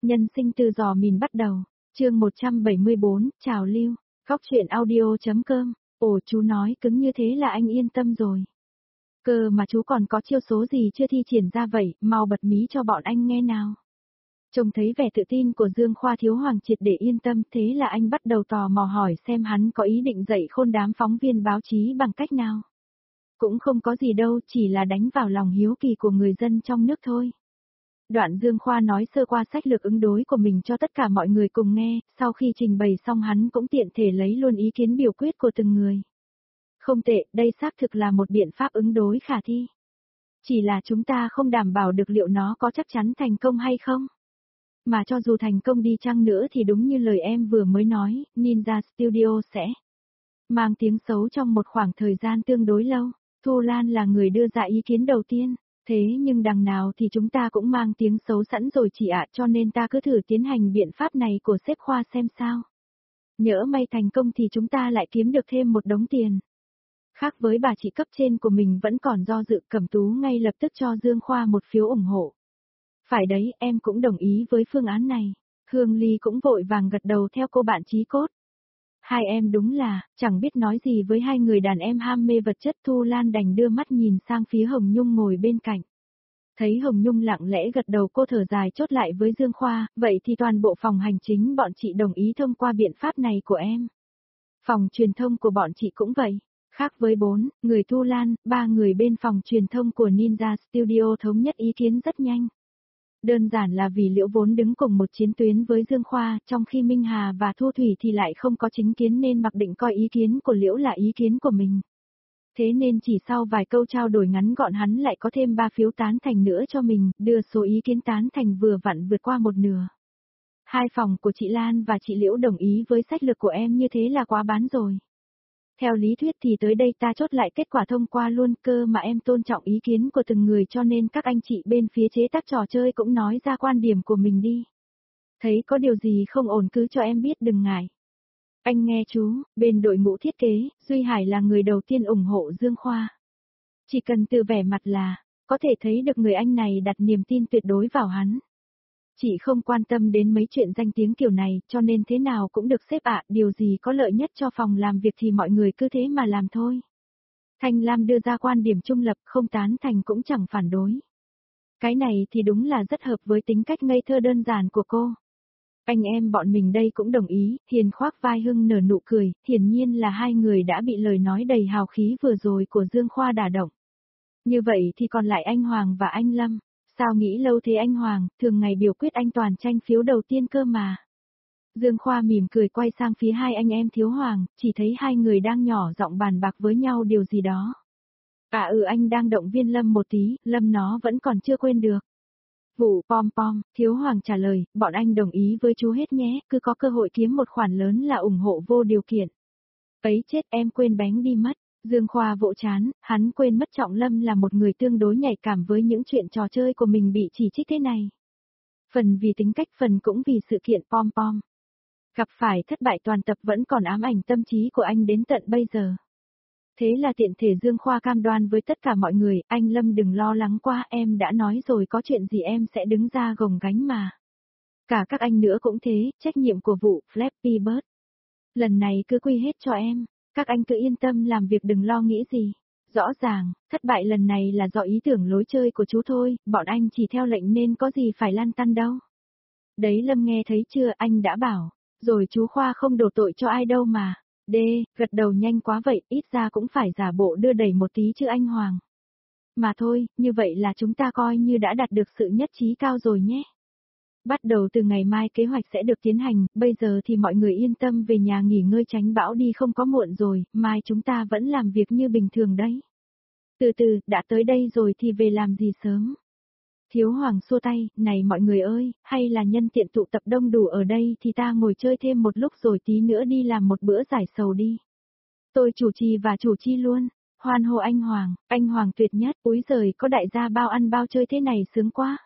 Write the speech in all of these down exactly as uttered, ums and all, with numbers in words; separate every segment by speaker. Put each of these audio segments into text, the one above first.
Speaker 1: Nhân sinh từ giò mìn bắt đầu, chương một trăm bảy mươi bốn, chào lưu, góc truyện audio.com, ồ chú nói cứng như thế là anh yên tâm rồi. Cơ mà chú còn có chiêu số gì chưa thi triển ra vậy, mau bật mí cho bọn anh nghe nào. Trông thấy vẻ tự tin của Dương Khoa Thiếu Hoàng triệt để yên tâm, thế là anh bắt đầu tò mò hỏi xem hắn có ý định dạy khôn đám phóng viên báo chí bằng cách nào. Cũng không có gì đâu, chỉ là đánh vào lòng hiếu kỳ của người dân trong nước thôi. Đoạn Dương Khoa nói sơ qua sách lược ứng đối của mình cho tất cả mọi người cùng nghe, sau khi trình bày xong hắn cũng tiện thể lấy luôn ý kiến biểu quyết của từng người. Không tệ, đây xác thực là một biện pháp ứng đối khả thi. Chỉ là chúng ta không đảm bảo được liệu nó có chắc chắn thành công hay không. Mà cho dù thành công đi chăng nữa thì đúng như lời em vừa mới nói, Ninja Studio sẽ mang tiếng xấu trong một khoảng thời gian tương đối lâu. Thu Lan là người đưa ra ý kiến đầu tiên. Thế nhưng đằng nào thì chúng ta cũng mang tiếng xấu sẵn rồi chị ạ, cho nên ta cứ thử tiến hành biện pháp này của sếp Khoa xem sao. Nhỡ may thành công thì chúng ta lại kiếm được thêm một đống tiền. Khác với bà chị cấp trên của mình vẫn còn do dự, Cẩm Tú ngay lập tức cho Dương Khoa một phiếu ủng hộ. Phải đấy, em cũng đồng ý với phương án này. Hương Ly cũng vội vàng gật đầu theo cô bạn chí cốt. Hai em đúng là, chẳng biết nói gì với hai người đàn em ham mê vật chất. Thu Lan đành đưa mắt nhìn sang phía Hồng Nhung ngồi bên cạnh. Thấy Hồng Nhung lặng lẽ gật đầu cô thở dài chốt lại với Dương Khoa, vậy thì toàn bộ phòng hành chính bọn chị đồng ý thông qua biện pháp này của em. Phòng truyền thông của bọn chị cũng vậy. Khác với bốn người Thu Lan, ba người bên phòng truyền thông của Ninja Studio thống nhất ý kiến rất nhanh. Đơn giản là vì Liễu vốn đứng cùng một chiến tuyến với Dương Khoa, trong khi Minh Hà và Thu Thủy thì lại không có chính kiến nên mặc định coi ý kiến của Liễu là ý kiến của mình. Thế nên chỉ sau vài câu trao đổi ngắn gọn hắn lại có thêm ba phiếu tán thành nữa cho mình, đưa số ý kiến tán thành vừa vặn vượt qua một nửa. Hai phòng của chị Lan và chị Liễu đồng ý với sách lược của em như thế là quá bán rồi. Theo lý thuyết thì tới đây ta chốt lại kết quả thông qua luôn, cơ mà em tôn trọng ý kiến của từng người cho nên các anh chị bên phía chế tác trò chơi cũng nói ra quan điểm của mình đi. Thấy có điều gì không ổn cứ cho em biết đừng ngại. Anh nghe chú, bên đội ngũ thiết kế, Duy Hải là người đầu tiên ủng hộ Dương Khoa. Chỉ cần từ vẻ mặt là, có thể thấy được người anh này đặt niềm tin tuyệt đối vào hắn. Chị không quan tâm đến mấy chuyện danh tiếng kiểu này, cho nên thế nào cũng được xếp ạ, điều gì có lợi nhất cho phòng làm việc thì mọi người cứ thế mà làm thôi. Thanh Lam đưa ra quan điểm trung lập, không tán thành cũng chẳng phản đối. Cái này thì đúng là rất hợp với tính cách ngây thơ đơn giản của cô. Anh em bọn mình đây cũng đồng ý, Hiền khoác vai Hưng nở nụ cười, hiển nhiên là hai người đã bị lời nói đầy hào khí vừa rồi của Dương Khoa đả động. Như vậy thì còn lại anh Hoàng và anh Lâm. Sao nghĩ lâu thế anh Hoàng, thường ngày biểu quyết anh toàn tranh phiếu đầu tiên cơ mà. Dương Khoa mỉm cười quay sang phía hai anh em Thiếu Hoàng, chỉ thấy hai người đang nhỏ giọng bàn bạc với nhau điều gì đó. À ừ anh đang động viên Lâm một tí, Lâm nó vẫn còn chưa quên được. Vụ pom pom, Thiếu Hoàng trả lời, bọn anh đồng ý với chú hết nhé, cứ có cơ hội kiếm một khoản lớn là ủng hộ vô điều kiện. Ấy chết em quên bánh đi mất. Dương Khoa vỗ chán, hắn quên mất Trọng Lâm là một người tương đối nhạy cảm với những chuyện trò chơi của mình bị chỉ trích thế này. Phần vì tính cách phần cũng vì sự kiện pom pom. Gặp phải thất bại toàn tập vẫn còn ám ảnh tâm trí của anh đến tận bây giờ. Thế là tiện thể Dương Khoa cam đoan với tất cả mọi người, anh Lâm đừng lo lắng quá, em đã nói rồi có chuyện gì em sẽ đứng ra gồng gánh mà. Cả các anh nữa cũng thế, trách nhiệm của vụ Flappy Bird. Lần này cứ quy hết cho em. Các anh cứ yên tâm làm việc đừng lo nghĩ gì. Rõ ràng, thất bại lần này là do ý tưởng lối chơi của chú thôi, bọn anh chỉ theo lệnh nên có gì phải lăn tăn đâu. Đấy Lâm nghe thấy chưa, anh đã bảo, rồi chú Khoa không đổ tội cho ai đâu mà. Đê, gật đầu nhanh quá vậy, ít ra cũng phải giả bộ đưa đẩy một tí chứ anh Hoàng. Mà thôi, như vậy là chúng ta coi như đã đạt được sự nhất trí cao rồi nhé. Bắt đầu từ ngày mai kế hoạch sẽ được tiến hành, bây giờ thì mọi người yên tâm về nhà nghỉ ngơi tránh bão đi không có muộn rồi, mai chúng ta vẫn làm việc như bình thường đấy. Từ từ, đã tới đây rồi thì về làm gì sớm. Thiếu Hoàng xua tay, này mọi người ơi, hay là nhân tiện tụ tập đông đủ ở đây thì ta ngồi chơi thêm một lúc rồi tí nữa đi làm một bữa giải sầu đi. Tôi chủ trì và chủ chi luôn, hoan hô anh Hoàng, anh Hoàng tuyệt nhất, úi giời có đại gia bao ăn bao chơi thế này sướng quá.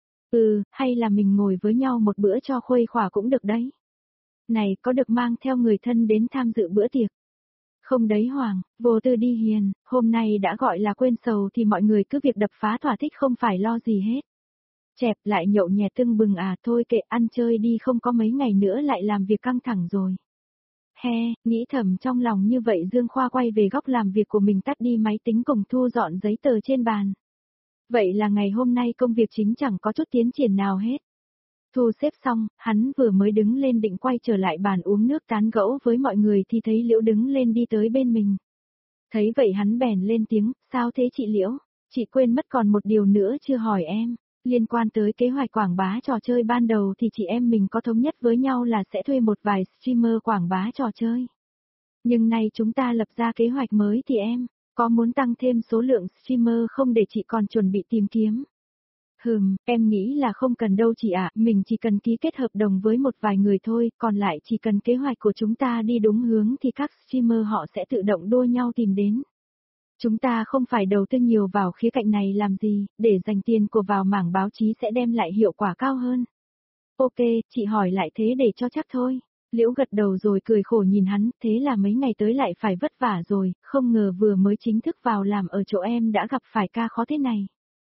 Speaker 1: Ừ, hay là mình ngồi với nhau một bữa cho khuây khỏa cũng được đấy. Này, có được mang theo người thân đến tham dự bữa tiệc? Không đấy Hoàng, vô tư đi Hiền, hôm nay đã gọi là quên sầu thì mọi người cứ việc đập phá thỏa thích không phải lo gì hết. Chẹp lại nhậu nhẹt tưng bừng à, thôi kệ, ăn chơi đi, không có mấy ngày nữa lại làm việc căng thẳng rồi. He, nghĩ thầm trong lòng như vậy Dương Khoa quay về góc làm việc của mình, tắt đi máy tính cùng thu dọn giấy tờ trên bàn. Vậy là ngày hôm nay công việc chính chẳng có chút tiến triển nào hết. Thu xếp xong, hắn vừa mới đứng lên định quay trở lại bàn uống nước tán gẫu với mọi người thì thấy Liễu đứng lên đi tới bên mình. Thấy vậy hắn bèn lên tiếng, sao thế chị Liễu? Chị quên mất còn một điều nữa chưa hỏi em. Liên quan tới kế hoạch quảng bá trò chơi ban đầu thì chị em mình có thống nhất với nhau là sẽ thuê một vài streamer quảng bá trò chơi. Nhưng nay chúng ta lập ra kế hoạch mới thì em, có muốn tăng thêm số lượng streamer không để chị còn chuẩn bị tìm kiếm? Hừm, em nghĩ là không cần đâu chị ạ, mình chỉ cần ký kết hợp đồng với một vài người thôi, còn lại chỉ cần kế hoạch của chúng ta đi đúng hướng thì các streamer họ sẽ tự động đua nhau tìm đến. Chúng ta không phải đầu tư nhiều vào khía cạnh này làm gì, để dành tiền của vào mảng báo chí sẽ đem lại hiệu quả cao hơn. Ok, chị hỏi lại thế để cho chắc thôi. Liễu gật đầu rồi cười khổ nhìn hắn, thế là mấy ngày tới lại phải vất vả rồi, không ngờ vừa mới chính thức vào làm ở chỗ em đã gặp phải ca khó thế này.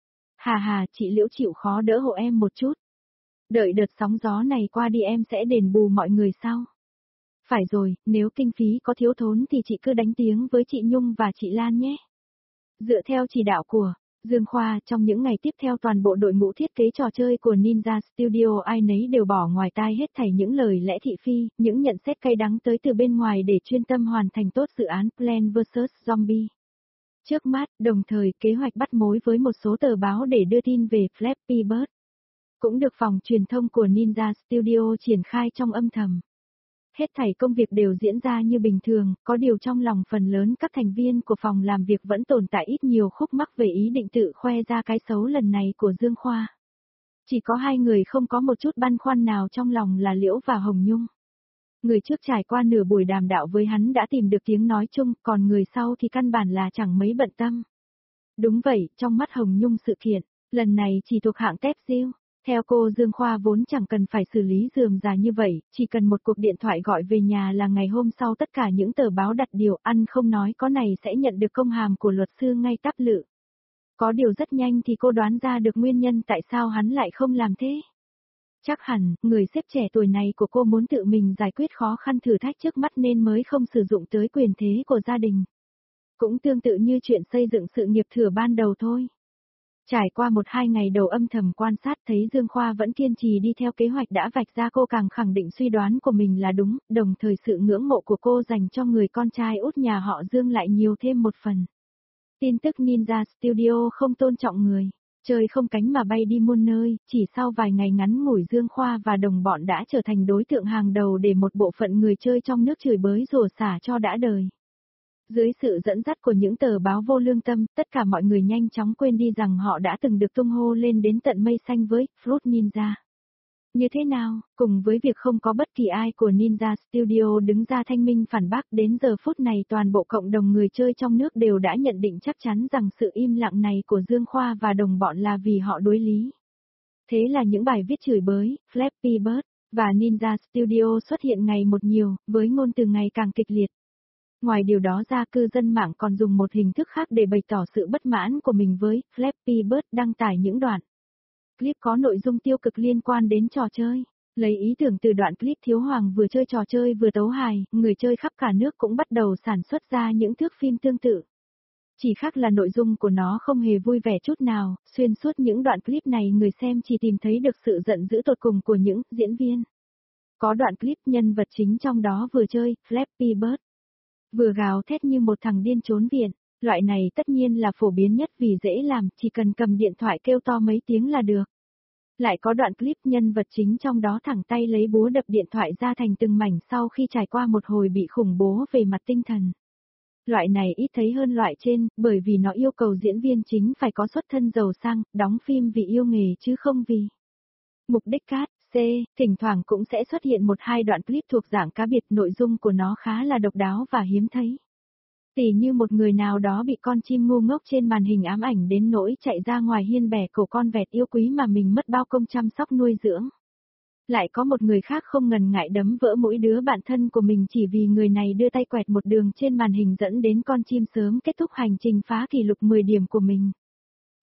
Speaker 1: Hà hà, chị Liễu chịu khó đỡ hộ em một chút. Đợi đợt sóng gió này qua đi em sẽ đền bù mọi người sau. Phải rồi, nếu kinh phí có thiếu thốn thì chị cứ đánh tiếng với chị Nhung và chị Lan nhé. Dựa theo chỉ đạo của Dương Khoa, trong những ngày tiếp theo toàn bộ đội ngũ thiết kế trò chơi của Ninja Studio ai nấy đều bỏ ngoài tai hết thảy những lời lẽ thị phi, những nhận xét cay đắng tới từ bên ngoài để chuyên tâm hoàn thành tốt dự án Plants versus. Zombie. Trước mắt, đồng thời kế hoạch bắt mối với một số tờ báo để đưa tin về Flappy Bird. Cũng được phòng truyền thông của Ninja Studio triển khai trong âm thầm. Hết thảy công việc đều diễn ra như bình thường, có điều trong lòng phần lớn các thành viên của phòng làm việc vẫn tồn tại ít nhiều khúc mắc về ý định tự khoe ra cái xấu lần này của Dương Khoa. Chỉ có hai người không có một chút băn khoăn nào trong lòng là Liễu và Hồng Nhung. Người trước trải qua nửa buổi đàm đạo với hắn đã tìm được tiếng nói chung, còn người sau thì căn bản là chẳng mấy bận tâm. Đúng vậy, trong mắt Hồng Nhung sự kiện, lần này chỉ thuộc hạng tép diêu. Theo cô Dương Khoa vốn chẳng cần phải xử lý rườm rà như vậy, chỉ cần một cuộc điện thoại gọi về nhà là ngày hôm sau tất cả những tờ báo đặt điều ăn không nói có này sẽ nhận được công hàm của luật sư ngay tắp lự. Có điều rất nhanh thì cô đoán ra được nguyên nhân tại sao hắn lại không làm thế. Chắc hẳn, người sếp trẻ tuổi này của cô muốn tự mình giải quyết khó khăn thử thách trước mắt nên mới không sử dụng tới quyền thế của gia đình. Cũng tương tự như chuyện xây dựng sự nghiệp thừa ban đầu thôi. Trải qua một hai ngày đầu âm thầm quan sát thấy Dương Khoa vẫn kiên trì đi theo kế hoạch đã vạch ra, cô càng khẳng định suy đoán của mình là đúng, đồng thời sự ngưỡng mộ của cô dành cho người con trai út nhà họ Dương lại nhiều thêm một phần. Tin tức Ninja Studio không tôn trọng người, chơi không cánh mà bay đi muôn nơi, chỉ sau vài ngày ngắn ngủi Dương Khoa và đồng bọn đã trở thành đối tượng hàng đầu để một bộ phận người chơi trong nước chửi bới rủa xả cho đã đời. Dưới sự dẫn dắt của những tờ báo vô lương tâm, tất cả mọi người nhanh chóng quên đi rằng họ đã từng được tung hô lên đến tận mây xanh với Fruit Ninja. Như thế nào, cùng với việc không có bất kỳ ai của Ninja Studio đứng ra thanh minh phản bác, đến giờ phút này toàn bộ cộng đồng người chơi trong nước đều đã nhận định chắc chắn rằng sự im lặng này của Dương Khoa và đồng bọn là vì họ đối lý. Thế là những bài viết chửi bới, Flappy Bird và Ninja Studio xuất hiện ngày một nhiều, với ngôn từ ngày càng kịch liệt. Ngoài điều đó ra, cư dân mạng còn dùng một hình thức khác để bày tỏ sự bất mãn của mình với Flappy Bird, đăng tải những đoạn clip có nội dung tiêu cực liên quan đến trò chơi. Lấy ý tưởng từ đoạn clip Thiếu Hoàng vừa chơi trò chơi vừa tấu hài, người chơi khắp cả nước cũng bắt đầu sản xuất ra những thước phim tương tự. Chỉ khác là nội dung của nó không hề vui vẻ chút nào, xuyên suốt những đoạn clip này người xem chỉ tìm thấy được sự giận dữ tột cùng của những diễn viên. Có đoạn clip nhân vật chính trong đó vừa chơi Flappy Bird, vừa gào thét như một thằng điên trốn viện. Loại này tất nhiên là phổ biến nhất vì dễ làm, chỉ cần cầm điện thoại kêu to mấy tiếng là được. Lại có đoạn clip nhân vật chính trong đó thẳng tay lấy búa đập điện thoại ra thành từng mảnh sau khi trải qua một hồi bị khủng bố về mặt tinh thần. Loại này ít thấy hơn loại trên, bởi vì nó yêu cầu diễn viên chính phải có xuất thân giàu sang, đóng phim vì yêu nghề chứ không vì mục đích cát. C, thỉnh thoảng cũng sẽ xuất hiện một hai đoạn clip thuộc dạng cá biệt, nội dung của nó khá là độc đáo và hiếm thấy. Tỉ như một người nào đó bị con chim ngu ngốc trên màn hình ám ảnh đến nỗi chạy ra ngoài hiên bẻ cổ con vẹt yêu quý mà mình mất bao công chăm sóc nuôi dưỡng. Lại có một người khác không ngần ngại đấm vỡ mỗi đứa bạn thân của mình chỉ vì người này đưa tay quẹt một đường trên màn hình dẫn đến con chim sớm kết thúc hành trình phá kỷ lục mười điểm của mình.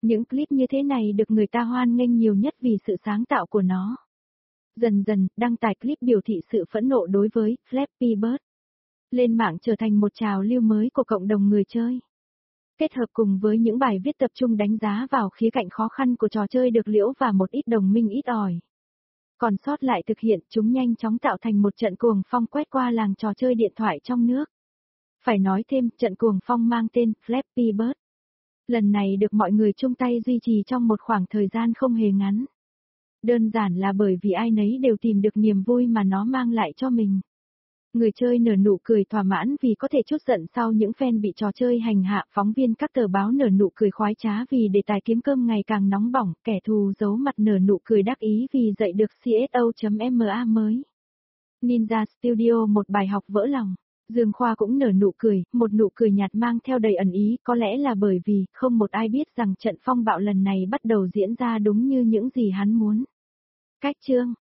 Speaker 1: Những clip như thế này được người ta hoan nghênh nhiều nhất vì sự sáng tạo của nó. Dần dần, đăng tải clip biểu thị sự phẫn nộ đối với Flappy Bird lên mạng trở thành một trào lưu mới của cộng đồng người chơi. Kết hợp cùng với những bài viết tập trung đánh giá vào khía cạnh khó khăn của trò chơi được liễu và một ít đồng minh ít ỏi còn sót lại thực hiện, chúng nhanh chóng tạo thành một trận cuồng phong quét qua làng trò chơi điện thoại trong nước. Phải nói thêm, trận cuồng phong mang tên Flappy Bird. Lần này được mọi người chung tay duy trì trong một khoảng thời gian không hề ngắn. Đơn giản là bởi vì ai nấy đều tìm được niềm vui mà nó mang lại cho mình. Người chơi nở nụ cười thỏa mãn vì có thể trút giận sau những fan bị trò chơi hành hạ, phóng viên các tờ báo nở nụ cười khoái trá vì đề tài kiếm cơm ngày càng nóng bỏng, kẻ thù giấu mặt nở nụ cười đắc ý vì dạy được xê ét o.ma mới. Ninja Studio một bài học vỡ lòng. Dương Khoa cũng nở nụ cười, một nụ cười nhạt mang theo đầy ẩn ý, có lẽ là bởi vì không một ai biết rằng trận phong bạo lần này bắt đầu diễn ra đúng như những gì hắn muốn. Cách chương